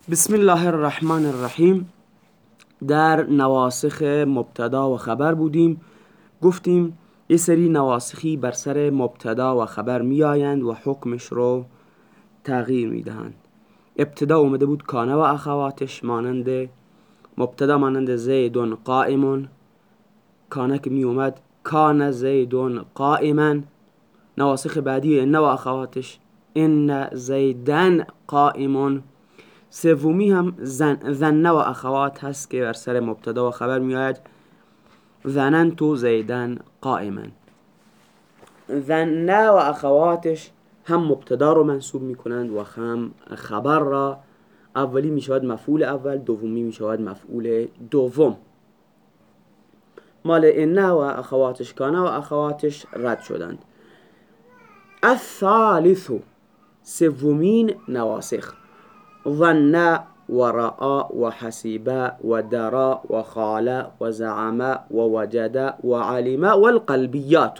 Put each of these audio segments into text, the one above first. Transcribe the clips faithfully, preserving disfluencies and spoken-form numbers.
بسم الله الرحمن الرحیم. در نواسخ مبتدا و خبر بودیم. گفتیم یه سری نواسخی بر سر مبتدا و خبر میآیند و حکمش رو تغییر میدهند. ابتدا اومده بود کانه و اخواتش، مانند مبتدا مانند زیدون قائمون، کانه که می اومد کان زیدون قائما. نواسخ بعدی ان و اخواتش ان زیدن قائمون. سومی هم ظن و اخوات هست که بر سر مبتدا و خبر میآید ظننت زیدن قائما. ظن و اخواتش هم مبتدا رو منصوب میکنند و هم خبر را. اولی میشود مفعول اول، دومی میشود مفعول دوم. مال ان و اخواتش کان و اخواتش رد شدند. الثالث سومین نواسخ ظن و رأى و حسب و درى و خال و زعم و وجد و علم و القلبیات.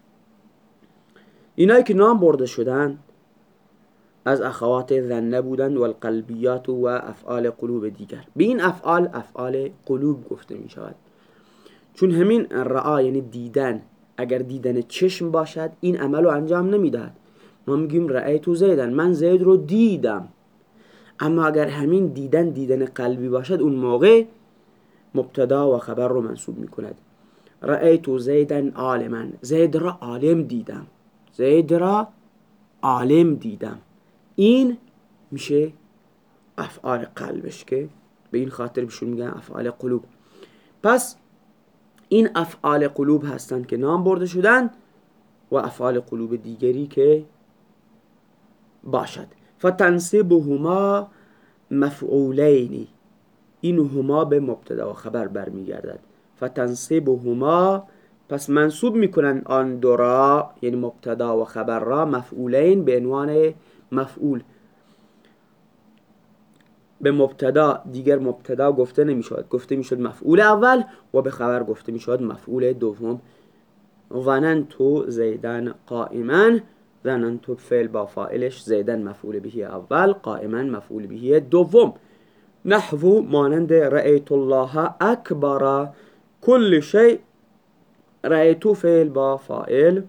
اینایی که نام برده شدن از اخوات ظن بودند و القلبیات و افعال قلوب دیگر. به این افعال افعال قلوب گفته می شود، چون همین رأى یعنی دیدن، اگر دیدن چشم باشد این عمل رو انجام نمی دهد. ما میگیم رأیت زیدن، من زید رو دیدم. اما اگر همین دیدن دیدن قلبی باشد اون موقع مبتدا و خبر رو منصوب می کند. رأیت زیدن عالما، زید را عالم دیدم، زید را عالم دیدم. این میشه افعال قلبش که به این خاطر بهشون میگن افعال قلوب. پس این افعال قلوب هستند که نام برده شدن و افعال قلوب دیگری که باشد. فتنصبهما مفعولین، این هما به مبتدا و خبر برمیگردد. فتنصبهما، پس منصوب میکنن آن دو را، یعنی مبتدا و خبر را، مفعولین به عنوان مفعول. به مبتدا دیگر مبتدا گفته نمیشود، گفته میشد مفعول اول، و به خبر گفته میشود مفعول دوم. ظننت زیدن قائما، ظننت فعل با فاعلش، زیدن مفعول به اول، قائما مفعول به دوم. نحو مانند رأیت الله اکبر کل شیء، رأیت فعل با فاعل،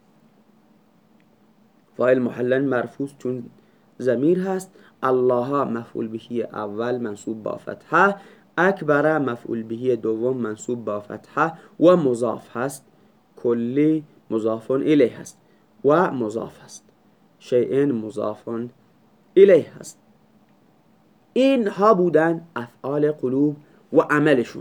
فاعل محلا مرفوع چون ضمیر هست، الله مفعول به اول منصوب با فتحه، اکبر مفعول به دوم منصوب با فتحه و مضاف هست، کلی مضاف الیه هست و مضاف هست، شیء مضاف الیه هست. اینها بودن افعال قلوب و عملشون.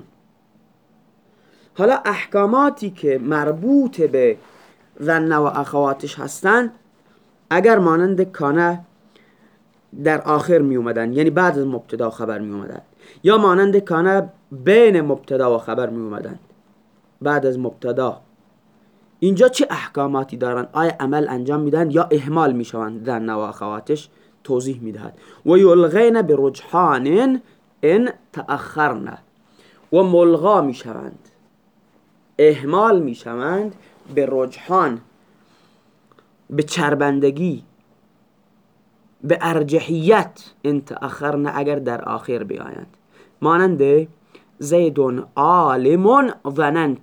حالا احکاماتی که مربوط به ظن و اخواتش هستند، اگر مانند کانه در آخر می اومدن، یعنی بعد از مبتدا و خبر می اومدن، یا مانند کانه بین مبتدا و خبر می اومدن بعد از مبتدا، اینجا چه احکاماتی دارن؟ آیا عمل انجام میدن یا اهمال میشوند؟ ظن و اخواتش توضیح میدهد. و یلغین برجحان ان تأخرن، و ملغا میشوند، اهمال میشوند به رجحان، به چربندگی، به ارجحیت، ان تأخرن اگر در آخر بیایند. مانند زیدون عالم ظننت،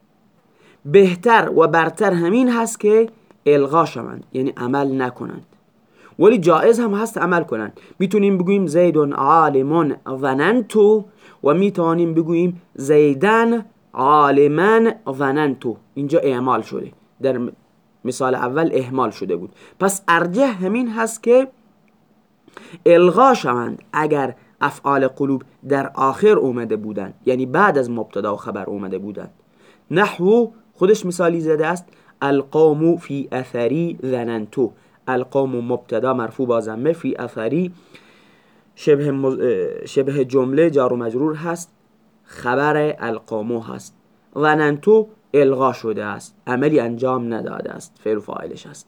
بهتر و برتر همین هست که الغا شوند، یعنی عمل نکنند، ولی جایز هم هست عمل کنند. میتونیم بگوییم زیدون عالم ظننت و میتونیم بگوییم زیدن عالما ظننت. اینجا اعمال شده، در مثال اول اهمال شده بود. پس ارجح همین هست که الغا شوند اگر افعال قلوب در آخر اومده بودند، یعنی بعد از مبتدا و خبر اومده بودند. نحو خودش مثالی زده است، القوم فی اثری ظننت. القوم مبتدا مرفوع با ضمه، فی اثری شبه, مز... شبه جمله جار و مجرور هست، خبر القوم هست. ظننت الغا شده است، عملی انجام نداده است، فعل و فاعلش است.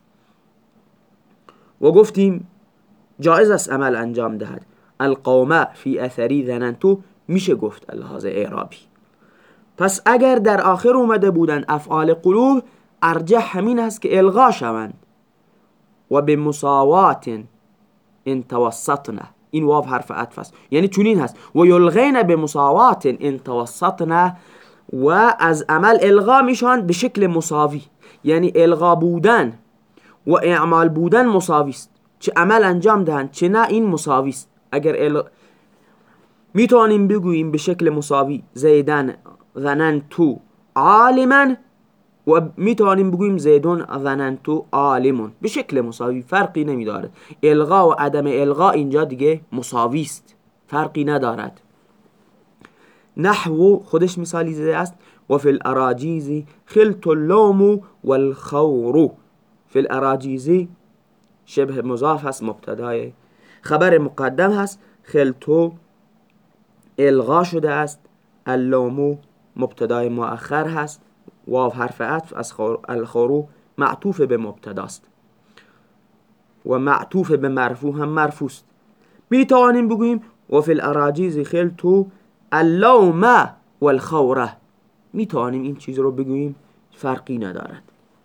و گفتیم جایز است عمل انجام دهد. القوم فی اثری ظننت میشه گفت لحاظ اعرابی. پس اگر در آخر اومده بودن افعال قلوب، ارجح همین است که الغا شوند و به مساوات ان توسطنا، این واو حرف عطف است، یعنی چنین هست و یلغین به مساوات ان توسطنا، و از عمل الغا میشن به شکل مساوی، یعنی الغا بودن و اعمال بودن مساوی است، چه عمل انجام دهن چه نه این مساوی است. اگر ال... میتونیم بگوییم به شکل مساوی زیدن ظننتو عالما، و میتونیم بگوییم زیدون ظننتو عالمون، به شکل مساوی، فرقی نمیدارد. الغا و عدم الغا اینجا دیگه مساوی است، فرقی ندارد. نحو خودش مثالی زده است و فی الاراجیز خلط اللوم والخور. فی الاراجیز شبه مضاف هست، مبتدای، خبر مقدم هست، خلطو الغا شده است، اللوم مبتدای مؤخر هست، واو حرف عطف از الخورو معطوف به مبتداست و معطوف به مرفوع هم مرفوع است. می توانیم بگوییم و فی الاراجیز خلطو اللوم والخوره، می توانیم این چیز رو بگوییم، فرقی ندارد.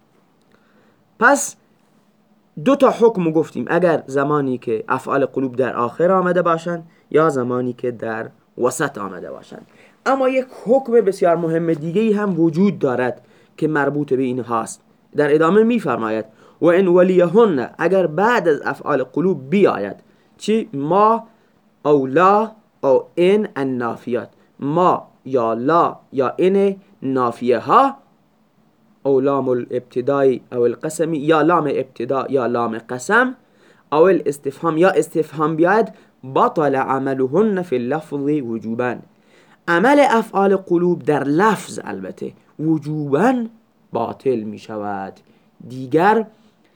پس دو تا حکم گفتیم، اگر زمانی که افعال قلوب در آخر آمده باشند یا زمانی که در وسط آمده باشند. اما یک حکم بسیار مهم دیگه هم وجود دارد که مربوط به این هاست. در ادامه می فرماید و ان ولیهن، اگر بعد از افعال قلوب بیاید چی؟ ما او لا او ان النافیات، ما یا لا یا ان نافیه ها، او لام الابتدای او القسمی، یا لام ابتدا یا لام قسم، او الاستفهام یا استفهام بیاید، بطل عملهن فی اللفظ وجوبا، عمل افعال قلوب در لفظ البته وجوبا باطل می شود، دیگر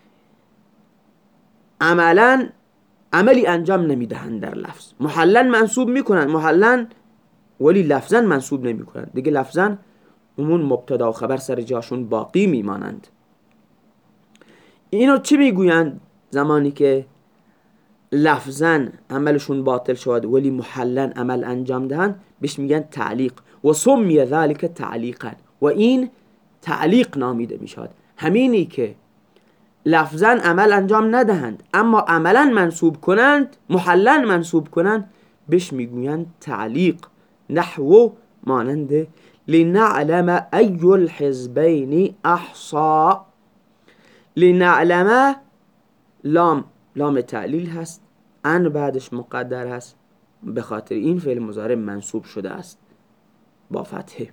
عملا عملی انجام نمی دهند در لفظ. محلا منصوب می کنند محلا، ولی لفظا منصوب نمی کنند، دیگه لفظا همون مبتدا و خبر سر جاشون باقی می مانند. اینو چی می گویند زمانی که لفظا عملشون باطل شود ولی محلا عمل انجام دهند؟ بهش میگن تعلیق و سمی ذلك تعلیقا، و این تعلیق نامیده می شود. همینی که لفظا عمل انجام ندهند اما عملا منصوب کنند، محلا منصوب کنند، بهش میگویند تعلیق. نحو مانند لنعلم ای الحزبین احصا، لنعلم لام لام تعلیل هست، ان بعدش مقدر هست، به خاطر این فعل مضارع منصوب شده است با فتحه.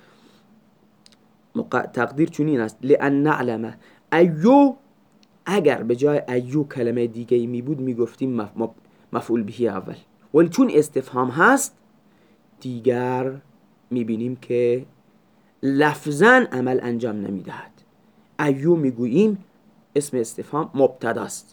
تقدیر چنین است لان نعلم ایو، اگر به جای ایو کلمه دیگه ای می بود می گفتیم مفعول بهی اول، ولی چون استفهام هست دیگر می بینیم که لفظا عمل انجام نمی دهد. ایو می گوییم اسم استفهام مبتداست،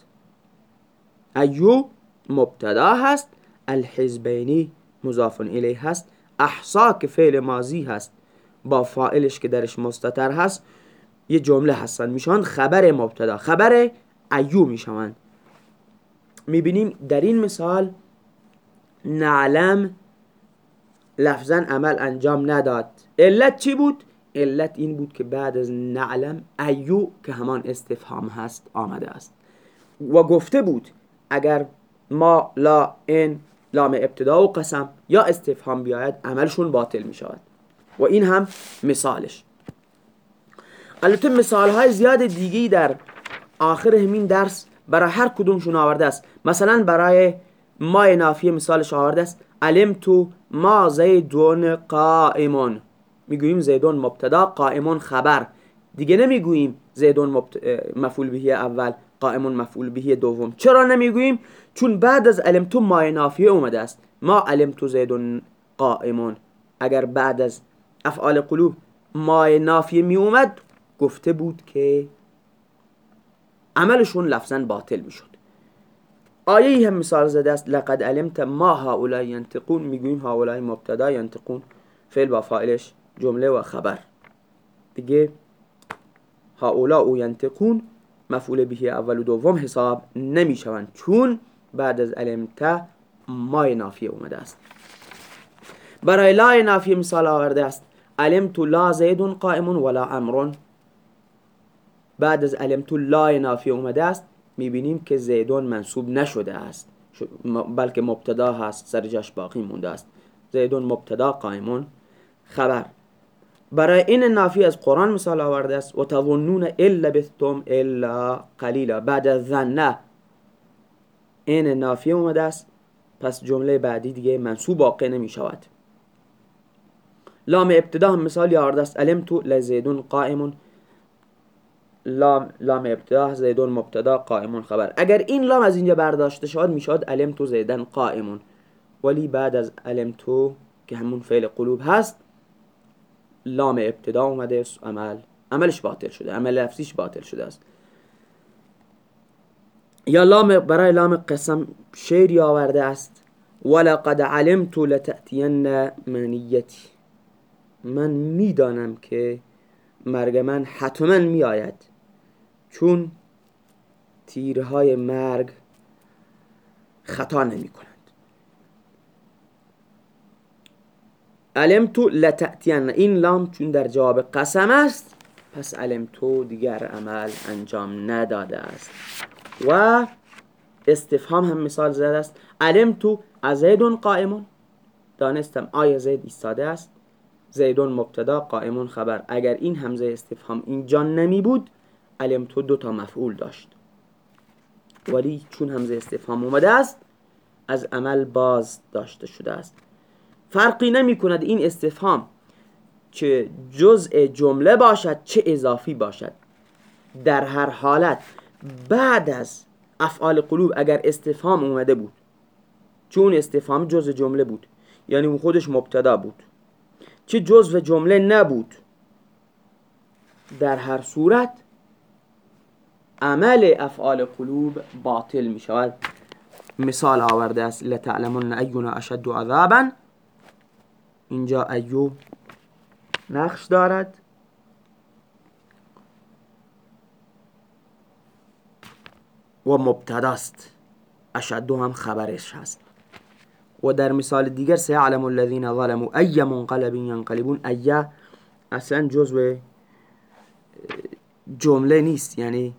ایو مبتدا هست، الحزبینی مضاف الیه هست، احصا که فعل ماضی هست با فاعلش که درش مستتر هست یه جمله هستن، میشوند خبر مبتدا، خبر ایو میشوند. میبینیم در این مثال نعلم لفظا عمل انجام نداد. علت چی بود؟ علت این بود که بعد از نعلم ایو که همان استفهام هست آمده است و گفته بود اگر ما لا ان لام ابتدا و قسم یا استفهام بیاید عملشون باطل میشود، و این هم مثالش. البته مثال های زیاد دیگی در آخر همین درس برای هر کدومشون آورده است. مثلا برای ما نافیه مثالش آورده است علمتو ما زیدون قائمون، میگوییم زیدون مبتدا قائمون خبر، دیگه نمیگوییم زیدون مبت... مفعول بهی اول قائمون مفعول بهی دوم. چرا نمیگوییم؟ چون بعد از علمتو ما نافیه اومده است، ما علمتو زیدون قائمون. اگر بعد از افعال قلوب ما نافیه می اومد گفته بود که عملشون لفظا باطل میشد. آیه هم مثال زده است لقد علمت ما هؤلاء ينطقون، میگوییم هؤلاء مبتدا ينطقون فعل با فاعلش جمله و خبر، دیگه هؤلاء ينطقون مفعول به اول و دوم حساب نمیشوند چون بعد از علمت ما نافیه اومده است. برای لا نافیه مثال آورده است علمت لا زید قائم ولا عمرو، بعد از علمت لا نافیه اومده است میبینیم که زیدون منصوب نشده است بلکه مبتدا هست، سر جاش باقی مونده است. زیدون مبتدا، قائمون خبر. برای این نافی از قرآن مثال آورده است. و تظنون الا بثتم الا قلیلا. بعد از ظنه این نافی اومده است، پس جمله بعدی دیگه منصوب واقع نمی شود. لام ابتدا هم مثالی آورده است. علمت لزیدون قائمون. لام لام ابتدا زیدون مبتدا، قائمون خبر. اگر این لام از اینجا برداشته شد میشد علمت زیدن قائمون، ولی بعد از علمت که همون فعل قلوب هست لام ابتدا اومده، عمل عملش باطل شده، عمل لفظیش باطل شده است. یا لام برای لام قسم شعری آورده است. ولقد علمت لتأتین منیتی. من میدانم که مرگ من حتما می آید، چون تیرهای مرگ خطا نمی کنند. علمت لتأتین، این لام چون در جواب قسم است پس علمتو دیگر عمل انجام نداده است. و استفهام هم مثال زده است. علمتو ازیدون قائمون، دانستم آیا زید ایستاده است. زیدون مبتدا، قائمون خبر. اگر این همزه استفهام اینجا نمی بود علمتو دو تا مفعول داشت، ولی چون همزه استفهام اومده است از عمل باز داشته شده است. فرقی نمی کند این استفهام چه جزء جمله باشد چه اضافی باشد. در هر حالت بعد از افعال قلوب اگر استفهام اومده بود، چون استفهام جزء جمله بود یعنی اون خودش مبتدا بود، چه جزء جمله نبود، در هر صورت عمل افعال قلوب باطل می شود. مثال آورده است. لتعلمن اینا اشد عذابا. اینجا ایو نقش دارد و مبتداست، اشد هم خبرش هست. و در مثال دیگر سیعلم الذین ظلموا ای منقلب ینقلبون. ای اصلا جزء جمله نیست، یعنی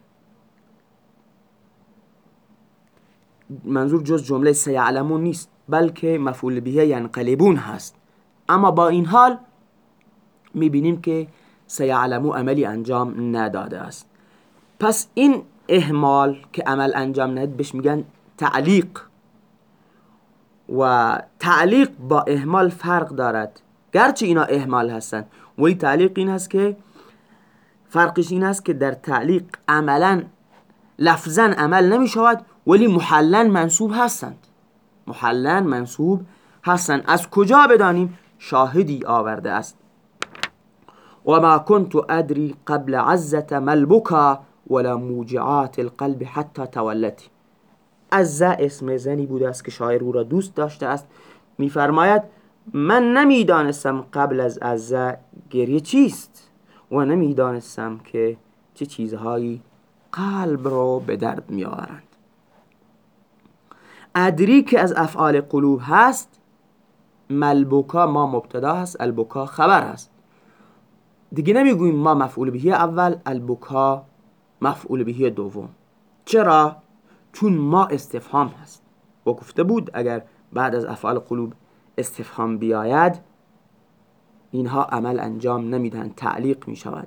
منظور جز جمله سیعلمون نیست، بلکه مفعول به ینقلبون هست. اما با این حال میبینیم که سیعلمو عملی انجام نداده است. پس این اهمال که عمل انجام نداد بهش میگن تعلیق، و تعلیق با اهمال فرق دارد. گرچه اینا اهمال هستن ولی تعلیق این هست که فرقش این هست که در تعلیق عملا لفظا عمل نمی شود ولی محلن منصوب هستند. محلن منصوب هستند. از کجا بدانیم؟ شاهدی آورده است. و ما كنت ادری قبل عزت ملبکا ولا موجعات القلب حتی تولتی. عزه اسم زنی بوده است که شاعر او را دوست داشته است. میفرماید من نمیدانستم قبل از عزه گریه چیست و نمیدانستم که چه چیزهایی قلب رو به درد می آورند. ادری که از افعال قلوب هست، ملبکا ما مبتدا هست، البکا خبر هست. دیگه نمیگوییم ما مفعول به اول، البکا مفعول به دوم. چرا؟ چون ما استفهام هست و گفته بود اگر بعد از افعال قلوب استفهام بیاید اینها عمل انجام نمیدن، تعلیق می شود.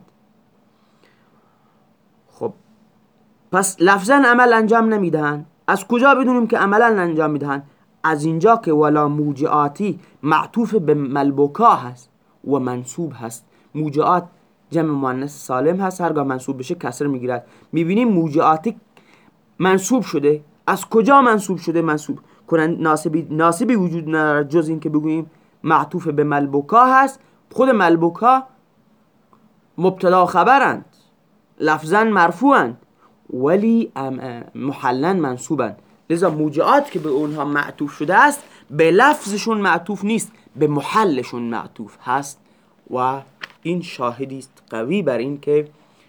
خب پس لفظا عمل انجام نمیدن. از کجا بدونیم که عملا انجام میدن؟ از اینجا که ولا موجعاتی معطوف به ملبکا هست و منصوب هست. موجعات جمع مؤنث سالم هست، هرگاه منصوب بشه کسر میگیرد. میبینیم موجعاتی منصوب شده. از کجا منصوب شده؟ منصوب کنند ناسبی ناسبی وجود ندارد جز این که بگوییم معطوف به ملبکا هست. خود ملبکا مبتدا خبرند، لفظا مرفوعند ولی محلن منصوبند. لذا موجعات که به اونها معطوف شده است به لفظشون معطوف نیست، به محلشون معطوف هست. و این شاهدی است قوی بر این که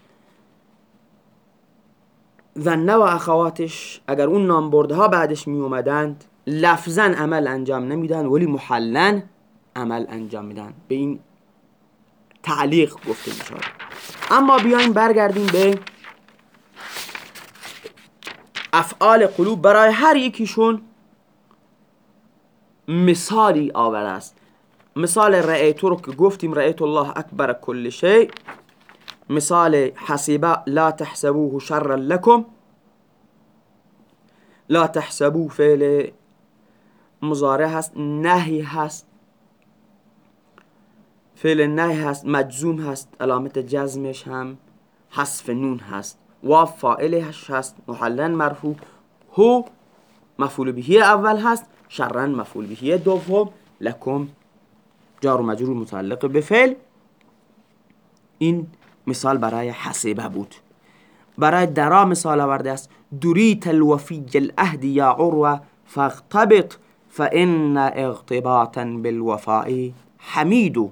ظنه و اخواتش اگر اون نامبرده ها بعدش می اومدند لفظا عمل انجام نمیدن ولی محلن عمل انجام میدن. به این تعلیق گفته می شود. اما بیایم برگردیم به افعال قلوب برای هر یکیشون مثالی آورده است. مثال رأیتو رو که گفتیم، رأیت الله اکبر کل شیء. مثال حسیبه لا تحسبوه شرا لکم، لا تحسبوه فعل مضارع هست، نهی هست، فعل نهی هست، مجزوم هست، علامت جزمش هم حذف نون هست، و فاعلش هست محلا مرفوع، هو مفعول به اول هست، شرا مفعول به دوم، لکم جار و مجرور متعلق به فعل. این مثال برای حسیبه بود. برای درا مثال آورده است، دوریت الوفی العهد یا عروه فاغتبط فان اغتباطا بالوفاء حمید.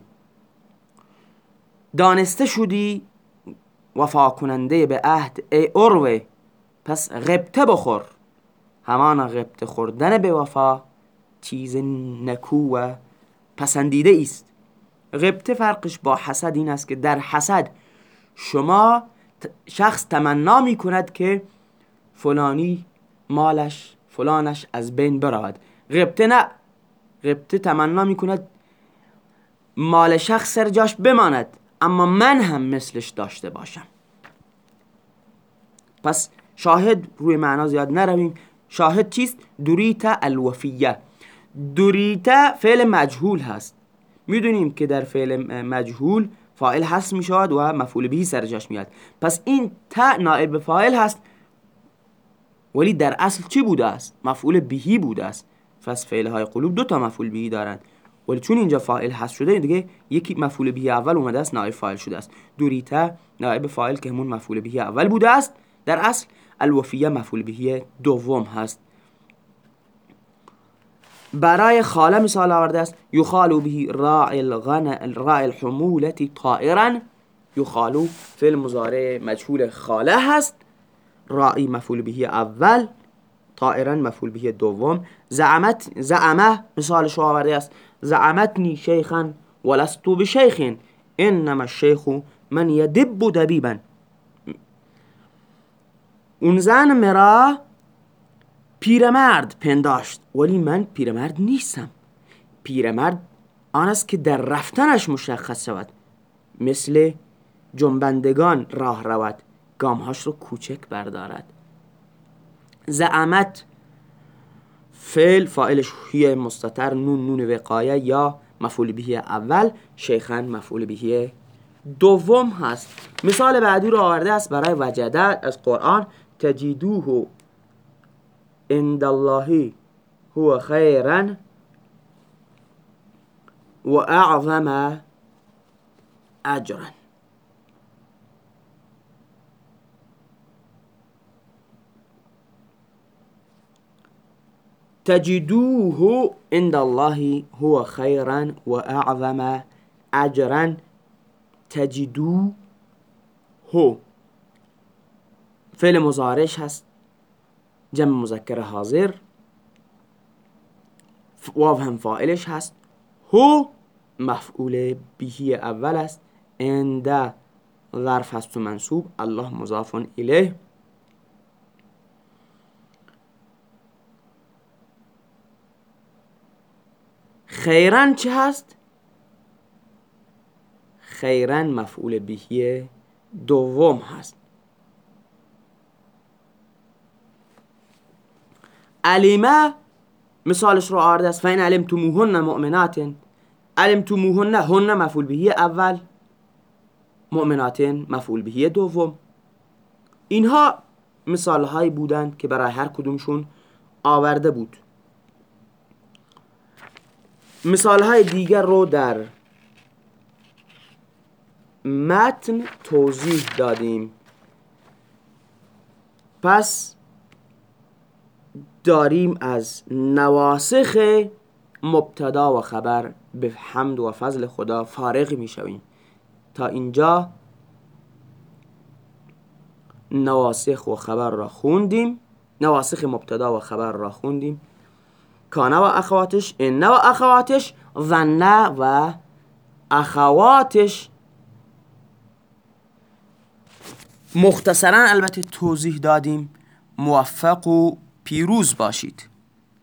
دانسته شدی وفا کننده به عهد ای عروه، پس غبطه بخور. همان غبطه خوردن به وفا چیز نکو و پسندیده است. غبطه فرقش با حسد این است که در حسد شما شخص تمنا می کند که فلانی مالش فلانش از بین برود. غبطه نه، غبطه تمنا می کند مال شخص سر جاش بماند اما من هم مثلش داشته باشم. پس شاهد روی معنا زیاد نرویم. شاهد چیست؟ دوریت الوفیه. دوریت فعل مجهول هست. میدونیم که در فعل مجهول فاعل هست می شود و مفعول به سر جاش میاد. پس این تا نائب فاعل هست، ولی در اصل چی بوده است؟ مفعول بهی بوده است. پس فعل های قلوب دو تا مفعول بهی دارند، ولی چون اینجا فاعل هست شده دیگه یکی مفعول به اول اومده است نائب فاعل شده است. دوریتا نائب فاعل که همون مفعول به اول بوده است در اصل. الوفیه مفعول به دوم هست. برای خاله مثال آورده است، یخالو به راعی الغنم راعی الحمولة طائرا. یخالو فعل مضارع مجهول خاله هست، راعی مفعول به اول، طائرا مفعول به دوم. زعمت زعمه مثالش آورده است، زعمتنی شیخا ولست بشیخ انما الشیخ من یدب دبیبا. اون زن مرا پیرمرد پنداشت ولی من پیرمرد نیستم. پیرمرد آن است که در رفتنش مشخص شود، مثل جنبندگان راه رود، گامهاش رو کوچک بردارد. زعمت فعل فاعلش هی مستتر نون نون وقایه یا مفعول به اول، شیخا مفعول به دوم هست. مثال بعدی رو آورده است برای وجده از قرآن، تجدوه عند الله هو خیرا و اعظم اجرا. تجدوه عند الله هو خیرا و اعظم اجرا. تجدوه فعل مضارعش هست، جمع مذکر حاضر، واو هم فاعلش هست، هو مفعول به اول است، عند ظرف هست و منصوب، الله مضاف الیه. خیرن چه هست؟ خیرن مفعول به دوم هست. علیمه مثالش رو آورده است، فین علمتموهن مؤمنات. علمتموهن هن مفعول به اول، مؤمنات مفعول به دوم. اینها مثال هایی بودند که برای هر کدومشون آورده بود. مثال های دیگر رو در متن توضیح دادیم. پس داریم از نواسخ مبتدا و خبر به حمد و فضل خدا فارغ می شویم. تا اینجا نواسخ و خبر را خوندیم، نواسخ مبتدا و خبر را خوندیم، کان و اخواتش، ان و اخواتش، ظن و اخواتش. مختصرا البته توضیح دادیم. موفق و پیروز باشید.